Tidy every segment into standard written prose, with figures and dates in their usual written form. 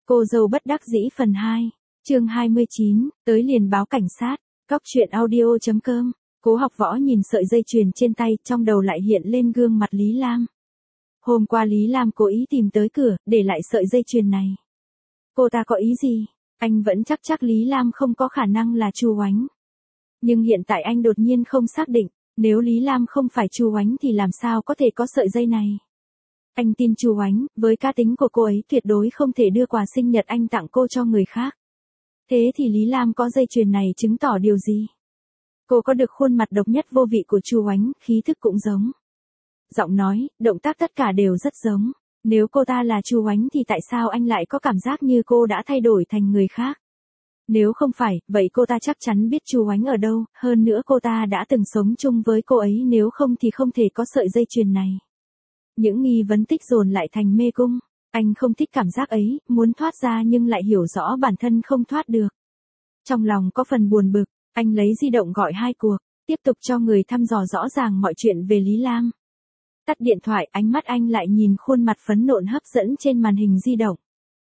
Cô dâu bất đắc dĩ phần 2, chương 29, tới liền báo cảnh sát, cóc truyện audio.com. Cố Học Võ nhìn sợi dây chuyền trên tay, trong đầu lại hiện lên gương mặt Lý Lam. Hôm qua Lý Lam cố ý tìm tới cửa, để lại sợi dây chuyền này. Cô ta có ý gì? Anh vẫn chắc Lý Lam không có khả năng là Chu Oánh. Nhưng hiện tại anh đột nhiên không xác định, nếu Lý Lam không phải Chu Oánh thì làm sao có thể có sợi dây này. Anh tin Chu Oánh, với cá tính của cô ấy tuyệt đối không thể đưa quà sinh nhật anh tặng cô cho người khác. Thế thì Lý Lam có dây chuyền này chứng tỏ điều gì? Cô có được khuôn mặt độc nhất vô vị của Chu Oánh, khí thức cũng giống. Giọng nói, động tác tất cả đều rất giống. Nếu cô ta là Chu Oánh thì tại sao anh lại có cảm giác như cô đã thay đổi thành người khác? Nếu không phải, vậy cô ta chắc chắn biết Chu Oánh ở đâu, hơn nữa cô ta đã từng sống chung với cô ấy, nếu không thì không thể có sợi dây chuyền này. Những nghi vấn tích dồn lại thành mê cung. Anh không thích cảm giác ấy, muốn thoát ra nhưng lại hiểu rõ bản thân không thoát được. Trong lòng có phần buồn bực, anh lấy di động gọi 2 cuộc, tiếp tục cho người thăm dò rõ ràng mọi chuyện về Lý Lam. Tắt điện thoại, ánh mắt anh lại nhìn khuôn mặt phấn nộn hấp dẫn trên màn hình di động.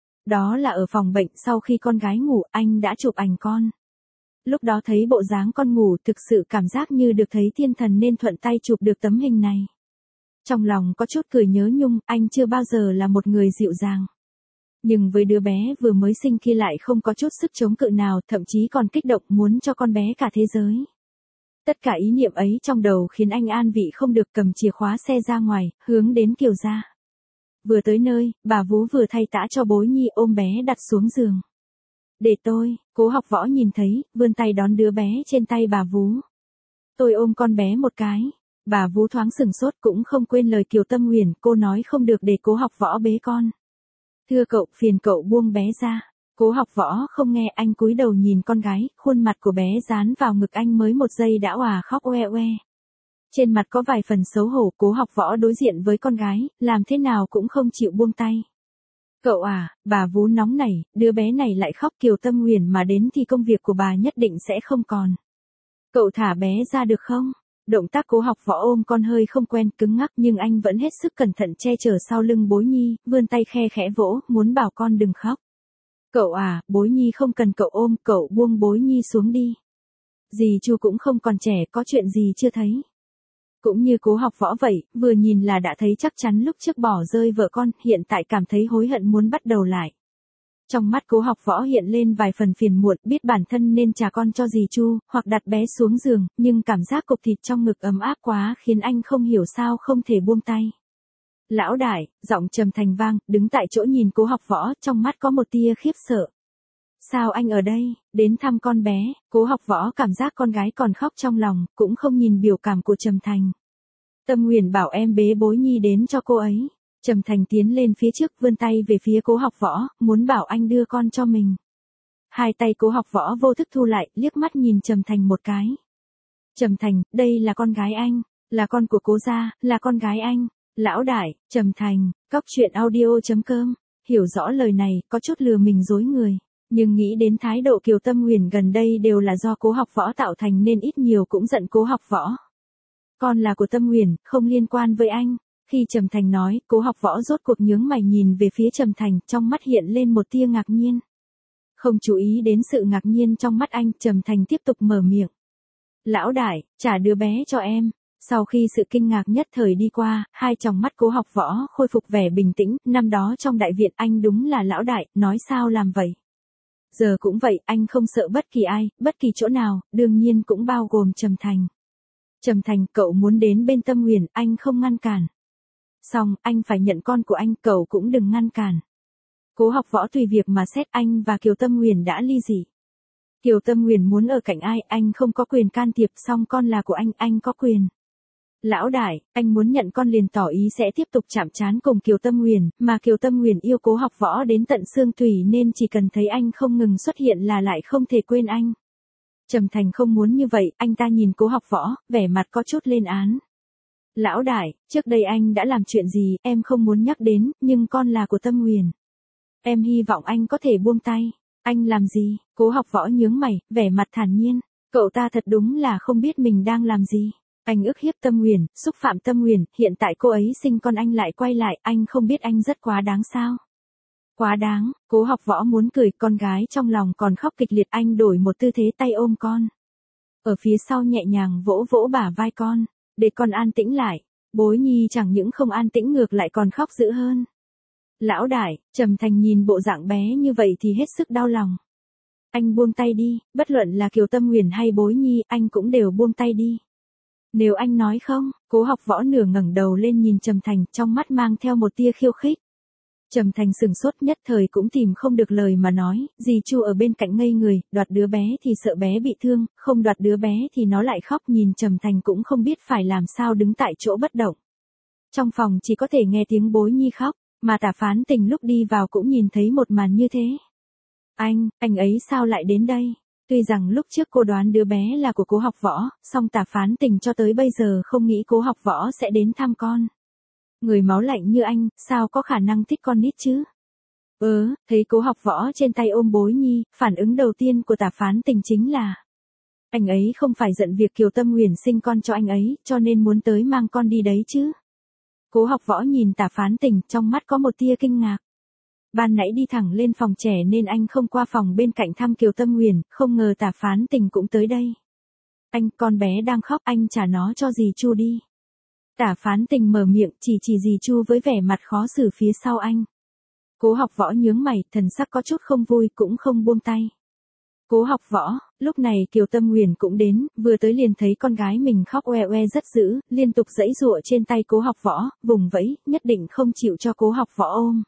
Đó là ở phòng bệnh, sau khi con gái ngủ, anh đã chụp ảnh con. Lúc đó thấy bộ dáng con ngủ, thực sự cảm giác như được thấy thiên thần nên thuận tay chụp được tấm hình này. Trong lòng có chút cười nhớ nhung, anh chưa bao giờ là một người dịu dàng. Nhưng với đứa bé vừa mới sinh kia lại không có chút sức chống cự nào, thậm chí còn kích động muốn cho con bé cả thế giới. Tất cả ý niệm ấy trong đầu khiến anh an vị không được, cầm chìa khóa xe ra ngoài, hướng đến Kiều gia. Vừa tới nơi, bà vú vừa thay tã cho Bối Nhi, ôm bé đặt xuống giường. Để tôi, Cố Học Võ nhìn thấy, vươn tay đón đứa bé trên tay bà vú. Tôi ôm con bé một cái. Bà vú thoáng sửng sốt, cũng không quên lời Kiều Tâm Huyền, cô nói không được để Cố Học Võ bế con. Thưa cậu, phiền cậu buông bé ra. Cố Học Võ không nghe, anh cúi đầu nhìn con gái, khuôn mặt của bé dán vào ngực anh mới một giây đã òa khóc oe oe. Trên mặt có vài phần xấu hổ, Cố Học Võ đối diện với con gái, làm thế nào cũng không chịu buông tay. Cậu à, bà vú nóng nảy, đứa bé này lại khóc, Kiều Tâm Huyền mà đến thì công việc của bà nhất định sẽ không còn. Cậu thả bé ra được không? Động tác Cố Học Võ ôm con hơi không quen, cứng ngắc, nhưng anh vẫn hết sức cẩn thận che chở sau lưng Bối Nhi, vươn tay khe khẽ vỗ, muốn bảo con đừng khóc. Cậu à, Bối Nhi không cần cậu ôm, cậu buông Bối Nhi xuống đi. Dì Chu cũng không còn trẻ, có chuyện gì chưa thấy. Cũng như Cố Học Võ vậy, vừa nhìn là đã thấy chắc chắn lúc trước bỏ rơi vợ con, hiện tại cảm thấy hối hận muốn bắt đầu lại. Trong mắt Cố Học Võ hiện lên vài phần phiền muộn, biết bản thân nên trả con cho dì Chu, hoặc đặt bé xuống giường, nhưng cảm giác cục thịt trong ngực ấm áp quá khiến anh không hiểu sao không thể buông tay. Lão đại, giọng trầm thành vang, đứng tại chỗ nhìn Cố Học Võ, trong mắt có một tia khiếp sợ. Sao anh ở đây, đến thăm con bé? Cố Học Võ cảm giác con gái còn khóc trong lòng, cũng không nhìn biểu cảm của Trầm Thành. Tâm Huyền bảo em bế Bối Nhi đến cho cô ấy. Trầm Thành tiến lên phía trước, vươn tay về phía Cố Học Võ, muốn bảo anh đưa con cho mình. Hai tay Cố Học Võ vô thức thu lại, liếc mắt nhìn Trầm Thành một cái. Trầm Thành, đây là con gái anh, là con của Cố gia, là con gái anh. Lão đại, Trầm Thành, cóc truyện audio.com. Hiểu rõ lời này, có chút lừa mình dối người. Nhưng nghĩ đến thái độ Kiều Tâm Huyền gần đây đều là do Cố Học Võ tạo thành nên ít nhiều cũng giận Cố Học Võ. Con là của Tâm Huyền, không liên quan với anh. Khi Trầm Thành nói, Cố Học Võ rốt cuộc nhướng mày nhìn về phía Trầm Thành, trong mắt hiện lên một tia ngạc nhiên. Không chú ý đến sự ngạc nhiên trong mắt anh, Trầm Thành tiếp tục mở miệng. Lão đại, trả đứa bé cho em. Sau khi sự kinh ngạc nhất thời đi qua, hai tròng mắt Cố Học Võ khôi phục vẻ bình tĩnh, năm đó trong đại viện anh đúng là lão đại, nói sao làm vậy. Giờ cũng vậy, anh không sợ bất kỳ ai, bất kỳ chỗ nào, đương nhiên cũng bao gồm Trầm Thành. Trầm Thành, cậu muốn đến bên Tâm Huyền, anh không ngăn cản. Xong, anh phải nhận con của anh, cậu cũng đừng ngăn cản. Cố Học Võ tùy việc mà xét, anh và Kiều Tâm Huyền đã ly dị. Kiều Tâm Huyền muốn ở cạnh ai, anh không có quyền can thiệp, song con là của anh có quyền. Lão đại, anh muốn nhận con liền tỏ ý sẽ tiếp tục chạm trán cùng Kiều Tâm Huyền, mà Kiều Tâm Huyền yêu Cố Học Võ đến tận xương tủy nên chỉ cần thấy anh không ngừng xuất hiện là lại không thể quên anh. Trầm Thành không muốn như vậy, anh ta nhìn Cố Học Võ, vẻ mặt có chút lên án. Lão đại, trước đây anh đã làm chuyện gì, em không muốn nhắc đến, nhưng con là của Tâm Huyền. Em hy vọng anh có thể buông tay. Anh làm gì? Cố Học Võ nhướng mày, vẻ mặt thản nhiên. Cậu ta thật đúng là không biết mình đang làm gì. Anh ức hiếp Tâm Huyền, xúc phạm Tâm Huyền, hiện tại cô ấy sinh con anh lại quay lại, anh không biết anh rất quá đáng sao. Quá đáng, Cố Học Võ muốn cười, con gái trong lòng còn khóc kịch liệt, anh đổi một tư thế tay ôm con. Ở phía sau nhẹ nhàng vỗ vỗ bả vai con, để con an tĩnh lại. Bối nhi chẳng những không an tĩnh ngược lại còn khóc dữ hơn. Lão đại, Trầm Thành nhìn bộ dạng bé như vậy thì hết sức đau lòng. Anh buông tay đi, bất luận là Kiều Tâm Huyền hay Bối nhi, anh cũng đều buông tay đi. Nếu anh nói không, Cố Học Võ nửa ngẩng đầu lên nhìn Trầm Thành, trong mắt mang theo một tia khiêu khích. Trầm Thành sừng sốt nhất thời cũng tìm không được lời mà nói, dì Chu ở bên cạnh ngây người, đoạt đứa bé thì sợ bé bị thương, không đoạt đứa bé thì nó lại khóc, nhìn Trầm Thành cũng không biết phải làm sao đứng tại chỗ bất động. Trong phòng chỉ có thể nghe tiếng Bối nhi khóc, mà Tả Phán Tình lúc đi vào cũng nhìn thấy một màn như thế. Anh ấy sao lại đến đây? Tuy rằng lúc trước cô đoán đứa bé là của Cố Học Võ, song Tả Phán Tình cho tới bây giờ không nghĩ Cố Học Võ sẽ đến thăm con. Người máu lạnh như anh, sao có khả năng thích con nít chứ? Thấy Cố Học Võ trên tay ôm Bối nhi, phản ứng đầu tiên của Tả Phán Tình chính là anh ấy không phải giận việc Kiều Tâm Huyền sinh con cho anh ấy, cho nên muốn tới mang con đi đấy chứ? Cố Học Võ nhìn Tả Phán Tình, trong mắt có một tia kinh ngạc. Ban nãy đi thẳng lên phòng trẻ nên anh không qua phòng bên cạnh thăm Kiều Tâm Huyền, không ngờ Tả Phán Tình cũng tới đây. Con bé đang khóc, anh trả nó cho dì Chu đi. Tả Phán Tình mở miệng chỉ dì Chu với vẻ mặt khó xử phía sau anh. Cố Học Võ nhướng mày, thần sắc có chút không vui cũng không buông tay. Cố Học Võ, lúc này Kiều Tâm Huyền cũng đến, vừa tới liền thấy con gái mình khóc oe oe rất dữ, liên tục giãy giụa trên tay Cố Học Võ, vùng vẫy, nhất định không chịu cho Cố Học Võ ôm.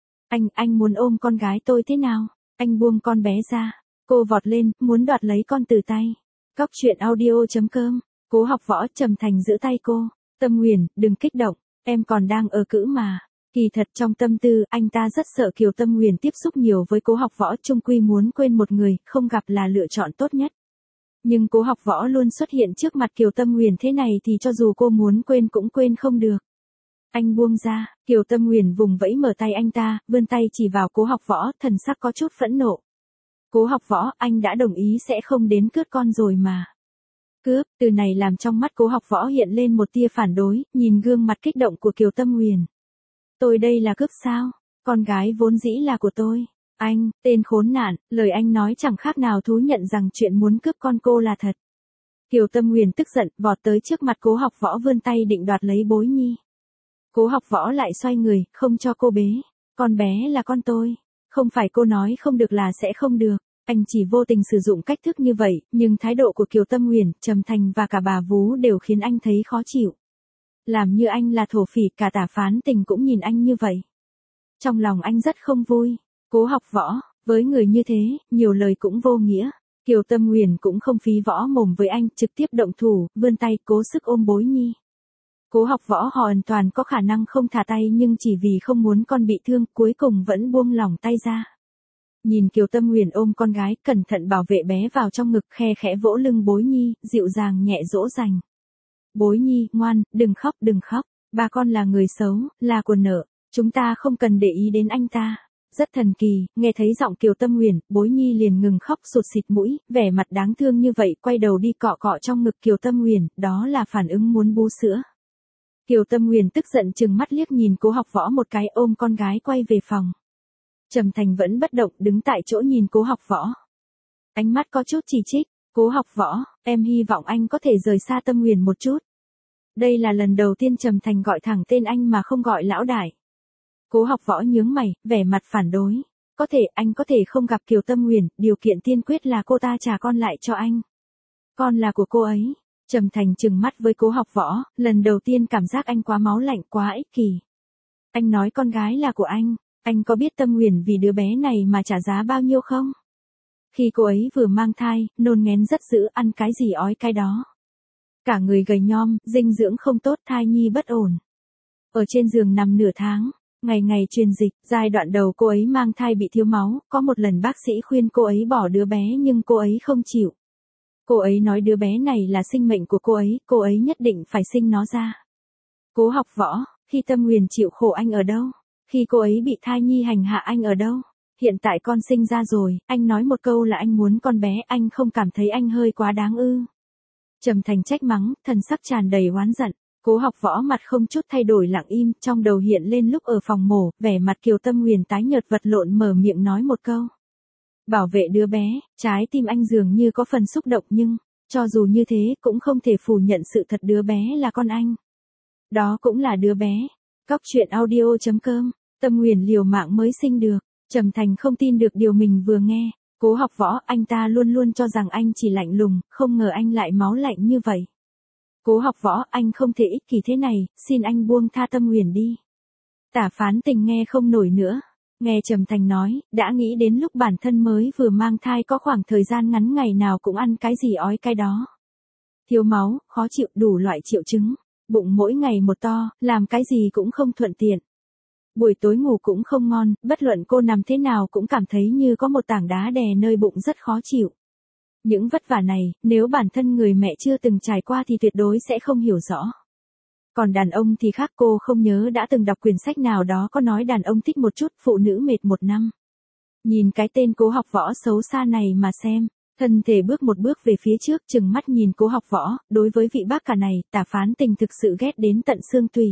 Anh muốn ôm con gái tôi thế nào? Anh buông con bé ra. Cô vọt lên, muốn đoạt lấy con từ tay. Cóc truyện audio.com. Cố Học Võ, Trầm Thành giữ tay cô. Tâm Huyền, đừng kích động, em còn đang ở cữ mà. Kỳ thật trong tâm tư, anh ta rất sợ Kiều Tâm Huyền tiếp xúc nhiều với Cố Học Võ, chung quy muốn quên một người, không gặp là lựa chọn tốt nhất. Nhưng Cố Học Võ luôn xuất hiện trước mặt Kiều Tâm Huyền thế này thì cho dù cô muốn quên cũng quên không được. Anh buông ra, Kiều Tâm Huyền vùng vẫy mở tay anh ta, vươn tay chỉ vào Cố Học Võ, thần sắc có chút phẫn nộ. Cố Học Võ, anh đã đồng ý sẽ không đến cướp con rồi mà. Cướp, từ này làm trong mắt Cố Học Võ hiện lên một tia phản đối, nhìn gương mặt kích động của Kiều Tâm Huyền. Tôi đây là cướp sao? Con gái vốn dĩ là của tôi. Anh, tên khốn nạn, lời anh nói chẳng khác nào thú nhận rằng chuyện muốn cướp con cô là thật. Kiều Tâm Huyền tức giận, vọt tới trước mặt Cố Học Võ vươn tay định đoạt lấy Bối nhi. Cố Học Võ lại xoay người, không cho cô bế. Con bé là con tôi. Không phải cô nói không được là sẽ không được. Anh chỉ vô tình sử dụng cách thức như vậy, nhưng thái độ của Kiều Tâm Huyền, Trầm Thành và cả bà Vú đều khiến anh thấy khó chịu. Làm như anh là thổ phỉ, cả Tả Phán Tình cũng nhìn anh như vậy. Trong lòng anh rất không vui. Cố Học Võ, với người như thế, nhiều lời cũng vô nghĩa. Kiều Tâm Huyền cũng không phí võ mồm với anh, trực tiếp động thủ, vươn tay cố sức ôm Bối nhi. Cố Học Võ hoàn toàn có khả năng không thả tay nhưng chỉ vì không muốn con bị thương, cuối cùng vẫn buông lỏng tay ra. Nhìn Kiều Tâm Huyền ôm con gái, cẩn thận bảo vệ bé vào trong ngực, khe khẽ vỗ lưng Bối nhi, dịu dàng nhẹ dỗ dành. Bối nhi, ngoan, đừng khóc, ba con là người xấu, là của nợ, chúng ta không cần để ý đến anh ta. Rất thần kỳ, nghe thấy giọng Kiều Tâm Huyền, Bối nhi liền ngừng khóc sụt sịt mũi, vẻ mặt đáng thương như vậy, quay đầu đi cọ cọ trong ngực Kiều Tâm Huyền, đó là phản ứng muốn bú sữa. Kiều Tâm Huyền tức giận trừng mắt liếc nhìn Cố Học Võ một cái, ôm con gái quay về phòng. Trầm Thành vẫn bất động đứng tại chỗ nhìn Cố Học Võ. Ánh mắt có chút chỉ trích, Cố Học Võ, em hy vọng anh có thể rời xa Tâm Huyền một chút. Đây là lần đầu tiên Trầm Thành gọi thẳng tên anh mà không gọi lão đại. Cố Học Võ nhướng mày, vẻ mặt phản đối. Có thể anh có thể không gặp Kiều Tâm Huyền, điều kiện tiên quyết là cô ta trả con lại cho anh. Con là của cô ấy. Trầm Thành trừng mắt với Cố Học Võ, lần đầu tiên cảm giác anh quá máu lạnh, quá ích kỷ. Anh nói con gái là của anh có biết Tâm Huyền vì đứa bé này mà trả giá bao nhiêu không? Khi cô ấy vừa mang thai, nôn nghén rất dữ, ăn cái gì ói cái đó. Cả người gầy nhom, dinh dưỡng không tốt, thai nhi bất ổn. Ở trên giường nằm nửa tháng, ngày ngày truyền dịch, giai đoạn đầu cô ấy mang thai bị thiếu máu, có một lần bác sĩ khuyên cô ấy bỏ đứa bé nhưng cô ấy không chịu. Cô ấy nói đứa bé này là sinh mệnh của cô ấy nhất định phải sinh nó ra. Cố Học Võ, khi Tâm Huyền chịu khổ anh ở đâu? Khi cô ấy bị thai nhi hành hạ anh ở đâu? Hiện tại con sinh ra rồi, anh nói một câu là anh muốn con bé, anh không cảm thấy anh hơi quá đáng ư? Trầm Thành trách mắng, thần sắc tràn đầy oán giận. Cố Học Võ mặt không chút thay đổi lặng im, trong đầu hiện lên lúc ở phòng mổ, vẻ mặt Kiều Tâm Huyền tái nhợt vật lộn mở miệng nói một câu. Bảo vệ đứa bé, trái tim anh dường như có phần xúc động nhưng, cho dù như thế cũng không thể phủ nhận sự thật đứa bé là con anh. Đó cũng là đứa bé. Cóc truyện audio.com, Tâm Huyền liều mạng mới sinh được, Trầm Thành không tin được điều mình vừa nghe. Cố Học Võ, anh ta luôn luôn cho rằng anh chỉ lạnh lùng, không ngờ anh lại máu lạnh như vậy. Cố Học Võ, anh không thể ích kỷ thế này, xin anh buông tha Tâm Huyền đi. Tả Phán Tình nghe không nổi nữa. Nghe Trầm Thành nói, đã nghĩ đến lúc bản thân mới vừa mang thai có khoảng thời gian ngắn ngày nào cũng ăn cái gì ói cái đó. Thiếu máu, khó chịu, đủ loại triệu chứng. Bụng mỗi ngày một to, làm cái gì cũng không thuận tiện. Buổi tối ngủ cũng không ngon, bất luận cô nằm thế nào cũng cảm thấy như có một tảng đá đè nơi bụng rất khó chịu. Những vất vả này, nếu bản thân người mẹ chưa từng trải qua thì tuyệt đối sẽ không hiểu rõ. Còn đàn ông thì khác, cô không nhớ đã từng đọc quyển sách nào đó có nói đàn ông thích một chút, phụ nữ mệt một năm. Nhìn cái tên Cố Học Võ xấu xa này mà xem, thân thể bước một bước về phía trước, chừng mắt nhìn Cố Học Võ, đối với vị bác cả này, Tả Phán Tình thực sự ghét đến tận xương tủy.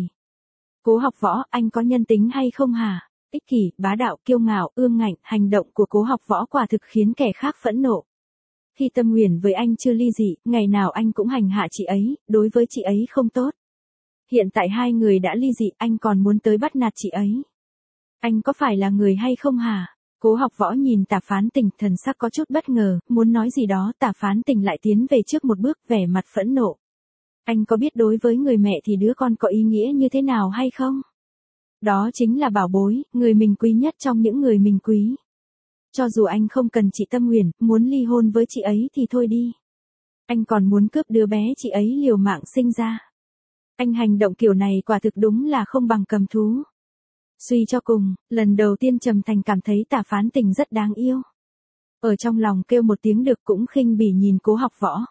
Cố Học Võ, anh có nhân tính hay không hả? Ích kỷ, bá đạo, kiêu ngạo, ương ngạnh, hành động của Cố Học Võ quả thực khiến kẻ khác phẫn nộ. Khi Tâm Huyền với anh chưa ly dị, ngày nào anh cũng hành hạ chị ấy, đối với chị ấy không tốt. Hiện tại hai người đã ly dị, anh còn muốn tới bắt nạt chị ấy. Anh có phải là người hay không hả? Cố Học Võ nhìn Tả Phán Tình, thần sắc có chút bất ngờ, muốn nói gì đó, Tả Phán Tình lại tiến về trước một bước, vẻ mặt phẫn nộ. Anh có biết đối với người mẹ thì đứa con có ý nghĩa như thế nào hay không? Đó chính là bảo bối, người mình quý nhất trong những người mình quý. Cho dù anh không cần chị Tâm Huyền, muốn ly hôn với chị ấy thì thôi đi. Anh còn muốn cướp đứa bé chị ấy liều mạng sinh ra. Anh hành động kiểu này quả thực đúng là không bằng cầm thú. Suy cho cùng, lần đầu tiên Trầm Thành cảm thấy Tả Phán Tình rất đáng yêu. Ở trong lòng kêu một tiếng được cũng khinh bỉ nhìn Cố Học Võ.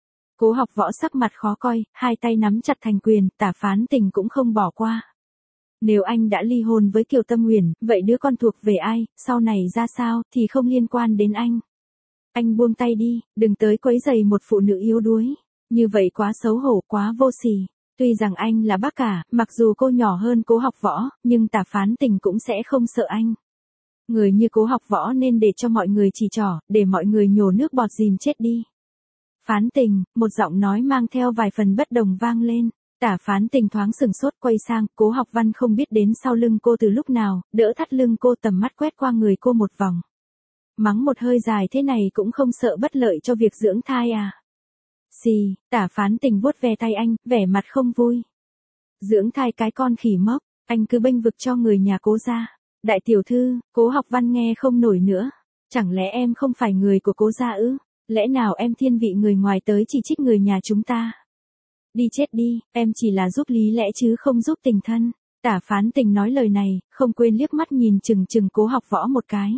Cố Học Võ sắc mặt khó coi, hai tay nắm chặt thành quyền, Tả Phán Tình cũng không bỏ qua. Nếu anh đã ly hôn với Kiều Tâm Huyền, vậy đứa con thuộc về ai, sau này ra sao, thì không liên quan đến anh. Anh buông tay đi, đừng tới quấy rầy một phụ nữ yếu đuối. Như vậy quá xấu hổ, quá vô sỉ. Tuy rằng anh là bác cả, mặc dù cô nhỏ hơn Cố Học Võ, nhưng Tả Phán Tình cũng sẽ không sợ anh. Người như Cố Học Võ nên để cho mọi người chỉ trỏ, để mọi người nhổ nước bọt dìm chết đi. Phán Tình, một giọng nói mang theo vài phần bất đồng vang lên. Tả Phán Tình thoáng sừng sốt quay sang, Cố Học Văn không biết đến sau lưng cô từ lúc nào, đỡ thắt lưng cô, tầm mắt quét qua người cô một vòng. Mắng một hơi dài thế này cũng không sợ bất lợi cho việc dưỡng thai à? Xì, Tả Phán Tình vuốt ve tay anh, vẻ mặt không vui. Dưỡng thai cái con khỉ mốc, anh cứ bênh vực cho người nhà Cố gia. Đại tiểu thư, Cố Học Văn nghe không nổi nữa. Chẳng lẽ em không phải người của Cố gia ư? Lẽ nào em thiên vị người ngoài tới chỉ trích người nhà chúng ta? Đi chết đi, em chỉ là giúp lý lẽ chứ không giúp tình thân. Tả Phán Tình nói lời này, không quên liếc mắt nhìn chừng chừng Cố Học Võ một cái.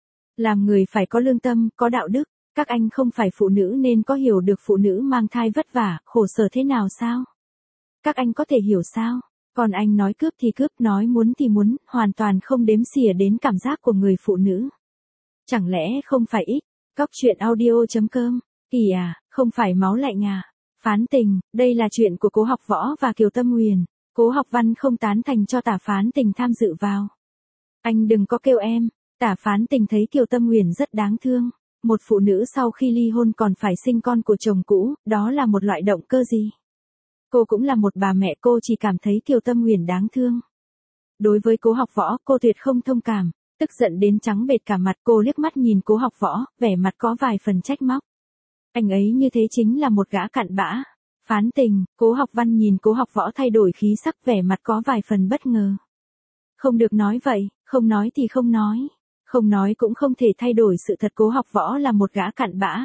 Làm người phải có lương tâm, có đạo đức. Các anh không phải phụ nữ nên có hiểu được phụ nữ mang thai vất vả, khổ sở thế nào sao? Các anh có thể hiểu sao? Còn anh nói cướp thì cướp, nói muốn thì muốn, hoàn toàn không đếm xỉa đến cảm giác của người phụ nữ. Chẳng lẽ không phải ít? Cóc truyện audio.com. Kỳ à, không phải máu lạnh à? Phán Tình, đây là chuyện của Cố Học Võ và Kiều Tâm Huyền. Cố Học Văn không tán thành cho Tả Phán Tình tham dự vào. Anh đừng có kêu em. Tả Phán Tình thấy Kiều Tâm Huyền rất đáng thương. Một phụ nữ sau khi ly hôn còn phải sinh con của chồng cũ, đó là một loại động cơ gì? Cô cũng là một bà mẹ, cô chỉ cảm thấy Kiều Tâm Huyền đáng thương. Đối với Cố Học Võ, cô tuyệt không thông cảm. Tức giận đến trắng bệch cả mặt, cô liếc mắt nhìn Cố Học Võ, vẻ mặt có vài phần trách móc. Anh ấy như thế chính là một gã cặn bã. Phán Tình, Cố Học Văn nhìn Cố Học Võ thay đổi khí sắc, vẻ mặt có vài phần bất ngờ. Không được nói vậy, không nói thì không nói. Không nói cũng không thể thay đổi sự thật Cố Học Võ là một gã cặn bã.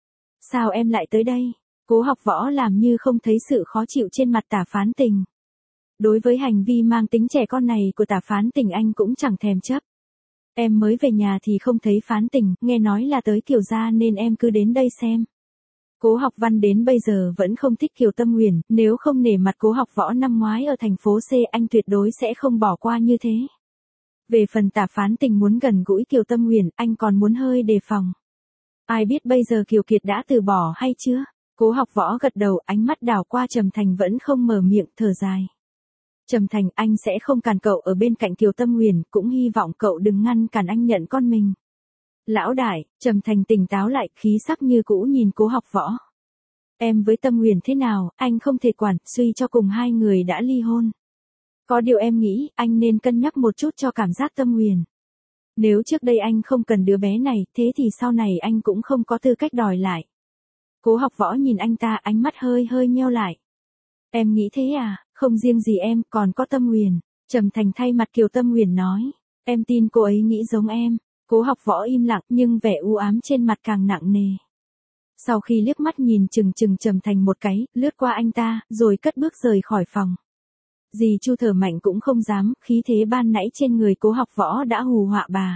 Sao em lại tới đây? Cố Học Võ làm như không thấy sự khó chịu trên mặt Tả Phán Tình. Đối với hành vi mang tính trẻ con này của Tả Phán Tình anh cũng chẳng thèm chấp. Em mới về nhà thì không thấy Phán Tình, nghe nói là tới Kiều gia nên em cứ đến đây xem. Cố Học Văn đến bây giờ vẫn không thích Kiều Tâm Huyền, nếu không nể mặt Cố Học Võ năm ngoái ở thành phố C anh tuyệt đối sẽ không bỏ qua như thế. Về phần Tả Phán Tình muốn gần gũi Kiều Tâm Huyền, anh còn muốn hơi đề phòng. Ai biết bây giờ Kiều Kiệt đã từ bỏ hay chưa? Cố Học Võ gật đầu, ánh mắt đảo qua Trầm Thành vẫn không mở miệng, thở dài. Trầm Thành, anh sẽ không cản cậu ở bên cạnh Kiều Tâm Huyền, cũng hy vọng cậu đừng ngăn cản anh nhận con mình. Lão đại, Trầm Thành tỉnh táo lại, khí sắc như cũ nhìn Cố Học Võ. Em với Tâm Huyền thế nào, anh không thể quản, suy cho cùng hai người đã ly hôn. Có điều em nghĩ, anh nên cân nhắc một chút cho cảm giác Tâm Huyền. Nếu trước đây anh không cần đứa bé này, thế thì sau này anh cũng không có tư cách đòi lại. Cố Học Võ nhìn anh ta, ánh mắt hơi hơi nheo lại. Em nghĩ thế à, không riêng gì em, còn có Tâm Huyền. Trầm Thành thay mặt Kiều Tâm Huyền nói. Em tin cô ấy nghĩ giống em. Cố Học Võ im lặng nhưng vẻ u ám trên mặt càng nặng nề. Sau khi liếc mắt nhìn chừng chừng Trầm Thành một cái, lướt qua anh ta, rồi cất bước rời khỏi phòng. Dì Chu thở mạnh cũng không dám, khí thế ban nãy trên người Cố Học Võ đã hù họa bà.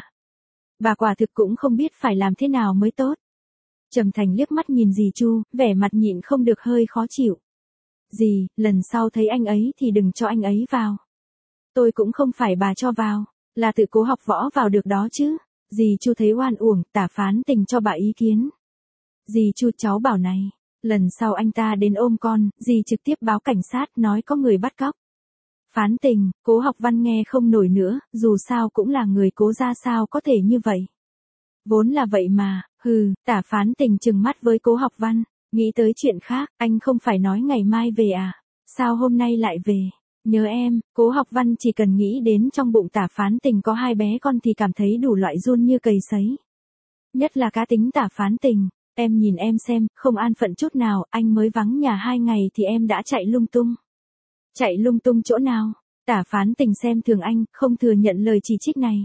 Bà quả thực cũng không biết phải làm thế nào mới tốt. Trầm Thành liếc mắt nhìn dì Chu, vẻ mặt nhịn không được hơi khó chịu. Dì, lần sau thấy anh ấy thì đừng cho anh ấy vào. Tôi cũng không phải bà cho vào, là tự Cố Học Võ vào được đó chứ. Dì Chu thấy oan uổng, tả phán tình cho bà ý kiến. Dì Chu, cháu bảo này, lần sau anh ta đến ôm con, dì trực tiếp báo cảnh sát nói có người bắt cóc. Phán tình, Cố Học Văn nghe không nổi nữa, dù sao cũng là người Cố ra, sao có thể như vậy. Vốn là vậy mà, tả phán tình trừng mắt với Cố Học Văn, nghĩ tới chuyện khác, anh không phải nói ngày mai về à, sao hôm nay lại về, nhớ em. Cố Học Văn chỉ cần nghĩ đến trong bụng tả phán tình có hai bé con thì cảm thấy đủ loại run như cầy sấy. Nhất là cá tính tả phán tình, em nhìn em xem, không an phận chút nào, anh mới vắng nhà 2 ngày thì em đã chạy lung tung. Chạy lung tung chỗ nào? Tả phán tình xem thường anh, không thừa nhận lời chỉ trích này.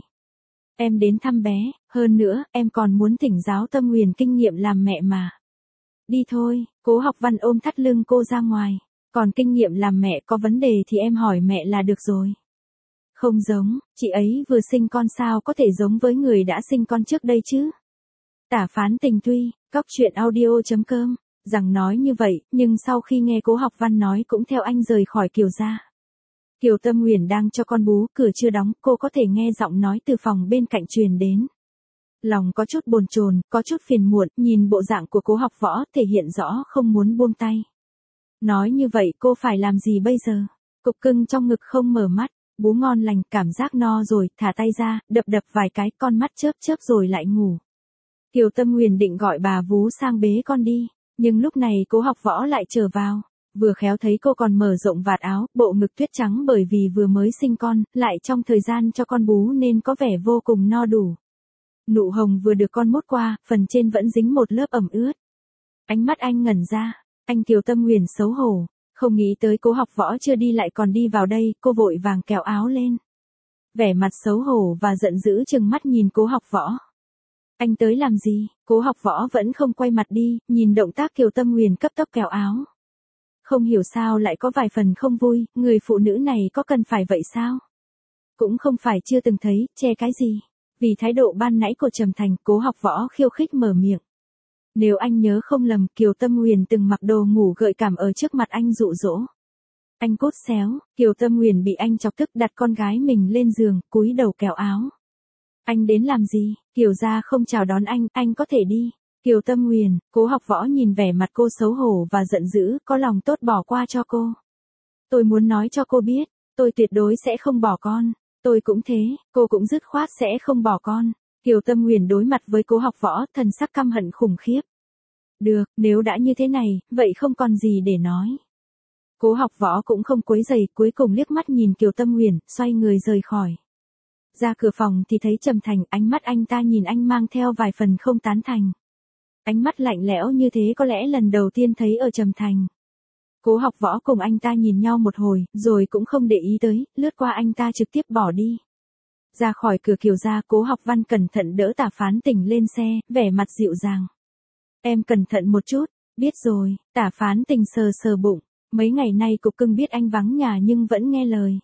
Em đến thăm bé, hơn nữa, em còn muốn thỉnh giáo Tâm Huyền kinh nghiệm làm mẹ mà. Đi thôi, Cố Học Văn ôm thắt lưng cô ra ngoài. Còn kinh nghiệm làm mẹ có vấn đề thì em hỏi mẹ là được rồi. Không giống, chị ấy vừa sinh con sao có thể giống với người đã sinh con trước đây chứ? Tả phán tình tuy, coctruyện.audio.com, rằng nói như vậy, nhưng sau khi nghe Cố Học Văn nói cũng theo anh rời khỏi Kiều gia. Kiều Tâm Huyền đang cho con bú, cửa chưa đóng, cô có thể nghe giọng nói từ phòng bên cạnh truyền đến. Lòng có chút bồn chồn, có chút phiền muộn, nhìn bộ dạng của Cố Học Võ thể hiện rõ không muốn buông tay. Nói như vậy cô phải làm gì bây giờ? Cục cưng trong ngực không mở mắt, bú ngon lành, cảm giác no rồi, thả tay ra, đập đập vài cái, con mắt chớp chớp rồi lại ngủ. Kiều Tâm Huyền định gọi bà vú sang bế con đi, nhưng lúc này Cố Học Võ lại trở vào. Vừa khéo thấy cô còn mở rộng vạt áo, bộ ngực tuyết trắng bởi vì vừa mới sinh con, lại trong thời gian cho con bú nên có vẻ vô cùng no đủ. Nụ hồng vừa được con mốt qua, phần trên vẫn dính một lớp ẩm ướt. Ánh mắt anh ngẩn ra, anh Kiều Tâm Huyền xấu hổ, không nghĩ tới Cố Học Võ chưa đi lại còn đi vào đây, cô vội vàng kéo áo lên. Vẻ mặt xấu hổ và giận dữ trừng mắt nhìn Cố Học Võ. Anh tới làm gì? Cố Học Võ vẫn không quay mặt đi, nhìn động tác Kiều Tâm Huyền cấp tốc kéo áo. Không hiểu sao lại có vài phần không vui, người phụ nữ này có cần phải vậy sao? Cũng không phải chưa từng thấy, che cái gì? Vì thái độ ban nãy của Trầm Thành, Cố Học Võ khiêu khích mở miệng. Nếu anh nhớ không lầm, Kiều Tâm Huyền từng mặc đồ ngủ gợi cảm ở trước mặt anh dụ dỗ. Anh cốt xéo, Kiều Tâm Huyền bị anh chọc tức đặt con gái mình lên giường, cúi đầu kéo áo. Anh đến làm gì? Kiều gia không chào đón anh có thể đi. Kiều Tâm Huyền, Cố Học Võ nhìn vẻ mặt cô xấu hổ và giận dữ, có lòng tốt bỏ qua cho cô. Tôi muốn nói cho cô biết, tôi tuyệt đối sẽ không bỏ con. Tôi cũng thế, cô cũng dứt khoát sẽ không bỏ con. Kiều Tâm Huyền đối mặt với Cố Học Võ, thần sắc căm hận khủng khiếp. Được, nếu đã như thế này, vậy không còn gì để nói. Cố Học Võ cũng không quấy rầy, cuối cùng liếc mắt nhìn Kiều Tâm Huyền, xoay người rời khỏi. Ra cửa phòng thì thấy Trầm Thành, ánh mắt anh ta nhìn anh mang theo vài phần không tán thành. Ánh mắt lạnh lẽo như thế có lẽ lần đầu tiên thấy ở Trầm Thành. Cố Học Võ cùng anh ta nhìn nhau một hồi, rồi cũng không để ý tới, lướt qua anh ta trực tiếp bỏ đi. Ra khỏi cửa Kiều gia, Cố Học Văn cẩn thận đỡ tả phán tình lên xe, vẻ mặt dịu dàng. Em cẩn thận một chút, biết rồi, tả phán tình sờ sờ bụng, mấy ngày nay cục cưng biết anh vắng nhà nhưng vẫn nghe lời.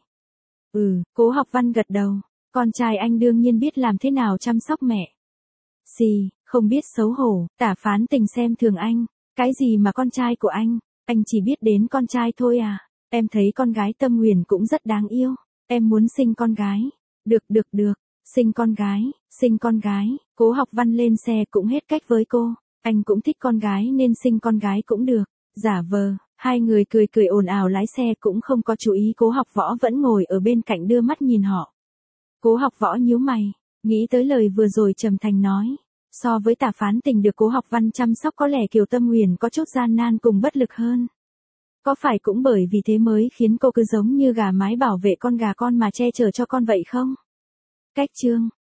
Cố Học Văn gật đầu, con trai anh đương nhiên biết làm thế nào chăm sóc mẹ. Xì, không biết xấu hổ, tả phán tình xem thường anh, cái gì mà con trai của anh chỉ biết đến con trai thôi à, em thấy con gái Tâm Huyền cũng rất đáng yêu, em muốn sinh con gái. Được, sinh con gái, Cố Học Văn lên xe cũng hết cách với cô, Anh cũng thích con gái nên sinh con gái cũng được. Giả vờ, hai người cười cười ồn ào lái xe cũng không có chú ý Cố Học Võ vẫn ngồi ở bên cạnh đưa mắt nhìn họ. Cố Học Võ nhíu mày, nghĩ tới lời vừa rồi Trầm Thành nói. So với Tả Phán Tình được Cố Học Văn chăm sóc có lẽ Kiều Tâm Huyền có chút gian nan cùng bất lực hơn. Có phải cũng bởi vì thế mới khiến cô cứ giống như gà mái bảo vệ con gà con mà che chở cho con vậy không? Cách chương